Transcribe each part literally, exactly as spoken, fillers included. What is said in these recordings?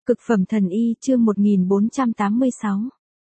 Cực phẩm thần y chương một nghìn bốn trăm tám mươi sáu.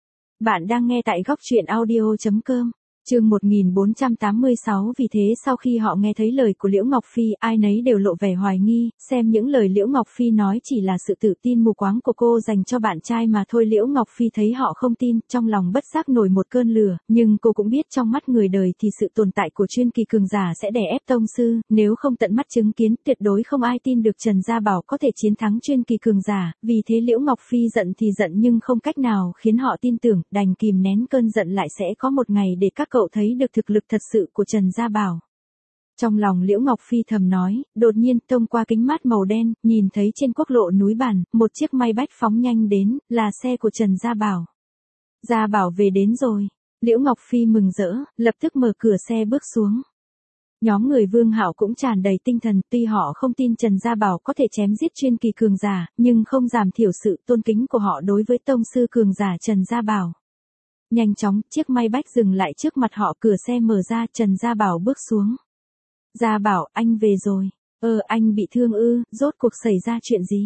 Bạn đang nghe tại góc truyện audio chấm com. Chương một nghìn bốn trăm tám mươi sáu. Vì thế sau khi họ nghe thấy lời của Liễu Ngọc Phi, ai nấy đều lộ vẻ hoài nghi, xem những lời Liễu Ngọc Phi nói chỉ là sự tự tin mù quáng của cô dành cho bạn trai mà thôi. Liễu Ngọc Phi thấy họ không tin, trong lòng bất giác nổi một cơn lửa, nhưng cô cũng biết trong mắt người đời thì sự tồn tại của chuyên kỳ cường giả sẽ đè ép tông sư, nếu không tận mắt chứng kiến, tuyệt đối không ai tin được Trần Gia Bảo có thể chiến thắng chuyên kỳ cường giả. Vì thế Liễu Ngọc Phi giận thì giận nhưng không cách nào khiến họ tin tưởng, đành kìm nén cơn giận lại sẽ có một ngày để các cậu thấy được thực lực thật sự của Trần Gia Bảo. Trong lòng Liễu Ngọc Phi thầm nói, đột nhiên thông qua kính mát màu đen, nhìn thấy trên quốc lộ núi Bản, một chiếc Maybach phóng nhanh đến, là xe của Trần Gia Bảo. Gia Bảo về đến rồi. Liễu Ngọc Phi mừng rỡ, lập tức mở cửa xe bước xuống. Nhóm người Vương Hạo cũng tràn đầy tinh thần, tuy họ không tin Trần Gia Bảo có thể chém giết chuyên kỳ cường giả, nhưng không giảm thiểu sự tôn kính của họ đối với tông sư cường giả Trần Gia Bảo. Nhanh chóng, chiếc Maybach dừng lại trước mặt họ, cửa xe mở ra, Trần Gia Bảo bước xuống. Gia Bảo, anh về rồi. Ơ, ờ, anh bị thương ư, rốt cuộc xảy ra chuyện gì?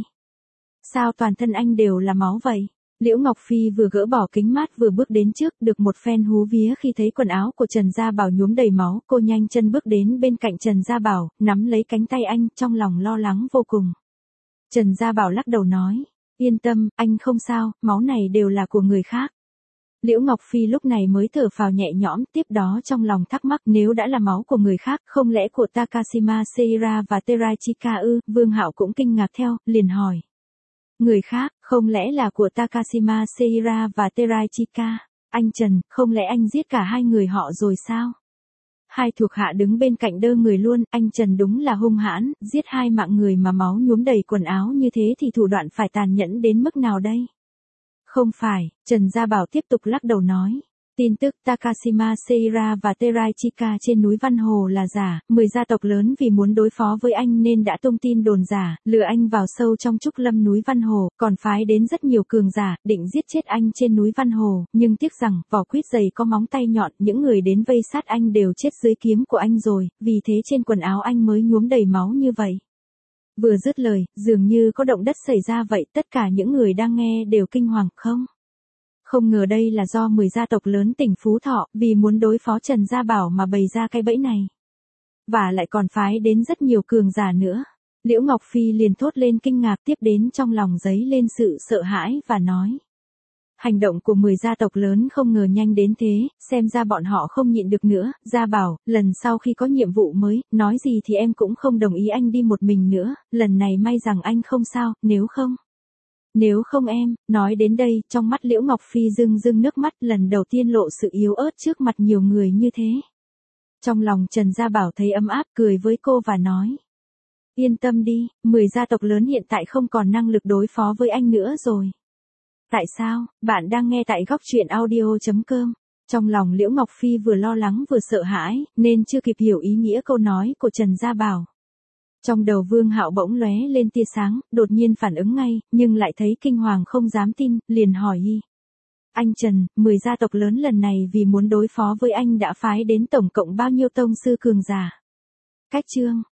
Sao toàn thân anh đều là máu vậy? Liễu Ngọc Phi vừa gỡ bỏ kính mát vừa bước đến trước, được một phen hú vía khi thấy quần áo của Trần Gia Bảo nhuốm đầy máu, cô nhanh chân bước đến bên cạnh Trần Gia Bảo, nắm lấy cánh tay anh, trong lòng lo lắng vô cùng. Trần Gia Bảo lắc đầu nói, yên tâm, anh không sao, máu này đều là của người khác. Liễu Ngọc Phi lúc này mới thở phào nhẹ nhõm, tiếp đó trong lòng thắc mắc, nếu đã là máu của người khác, không lẽ của Takashima Seira và Teraichika ư? Vương Hạo cũng kinh ngạc theo, liền hỏi. Người khác, không lẽ là của Takashima Seira và Teraichika? Anh Trần, không lẽ anh giết cả hai người họ rồi sao? Hai thuộc hạ đứng bên cạnh đơ người luôn, anh Trần đúng là hung hãn, giết hai mạng người mà máu nhuốm đầy quần áo như thế thì thủ đoạn phải tàn nhẫn đến mức nào đây? Không phải, Trần Gia Bảo tiếp tục lắc đầu nói. Tin tức Takashima Seira và Teraichika trên núi Văn Hồ là giả, mười gia tộc lớn vì muốn đối phó với anh nên đã tung tin đồn giả, lừa anh vào sâu trong trúc lâm núi Văn Hồ, còn phái đến rất nhiều cường giả, định giết chết anh trên núi Văn Hồ, nhưng tiếc rằng, vỏ quýt dày có móng tay nhọn, những người đến vây sát anh đều chết dưới kiếm của anh rồi, vì thế trên quần áo anh mới nhuốm đầy máu như vậy. Vừa dứt lời, dường như có động đất xảy ra vậy, tất cả những người đang nghe đều kinh hoàng, không? Không ngờ đây là do mười gia tộc lớn tỉnh Phú Thọ, vì muốn đối phó Trần Gia Bảo mà bày ra cái bẫy này. Và lại còn phái đến rất nhiều cường giả nữa. Liễu Ngọc Phi liền thốt lên kinh ngạc, tiếp đến trong lòng dấy lên sự sợ hãi và nói. Hành động của mười gia tộc lớn không ngờ nhanh đến thế, xem ra bọn họ không nhịn được nữa. Gia Bảo, lần sau khi có nhiệm vụ mới, nói gì thì em cũng không đồng ý anh đi một mình nữa, lần này may rằng anh không sao, nếu không. Nếu không em, nói đến đây, trong mắt Liễu Ngọc Phi rưng rưng nước mắt, lần đầu tiên lộ sự yếu ớt trước mặt nhiều người như thế. Trong lòng Trần Gia Bảo thấy ấm áp, cười với cô và nói. Yên tâm đi, mười gia tộc lớn hiện tại không còn năng lực đối phó với anh nữa rồi. Tại sao? Bạn đang nghe tại góc truyện audio chấm com. Trong lòng Liễu Ngọc Phi vừa lo lắng vừa sợ hãi, nên chưa kịp hiểu ý nghĩa câu nói của Trần Gia Bảo. Trong đầu Vương Hạo bỗng lóe lên tia sáng, đột nhiên phản ứng ngay, nhưng lại thấy kinh hoàng không dám tin, liền hỏi y. Anh Trần, mười gia tộc lớn lần này vì muốn đối phó với anh đã phái đến tổng cộng bao nhiêu tông sư cường giả? Cách chương.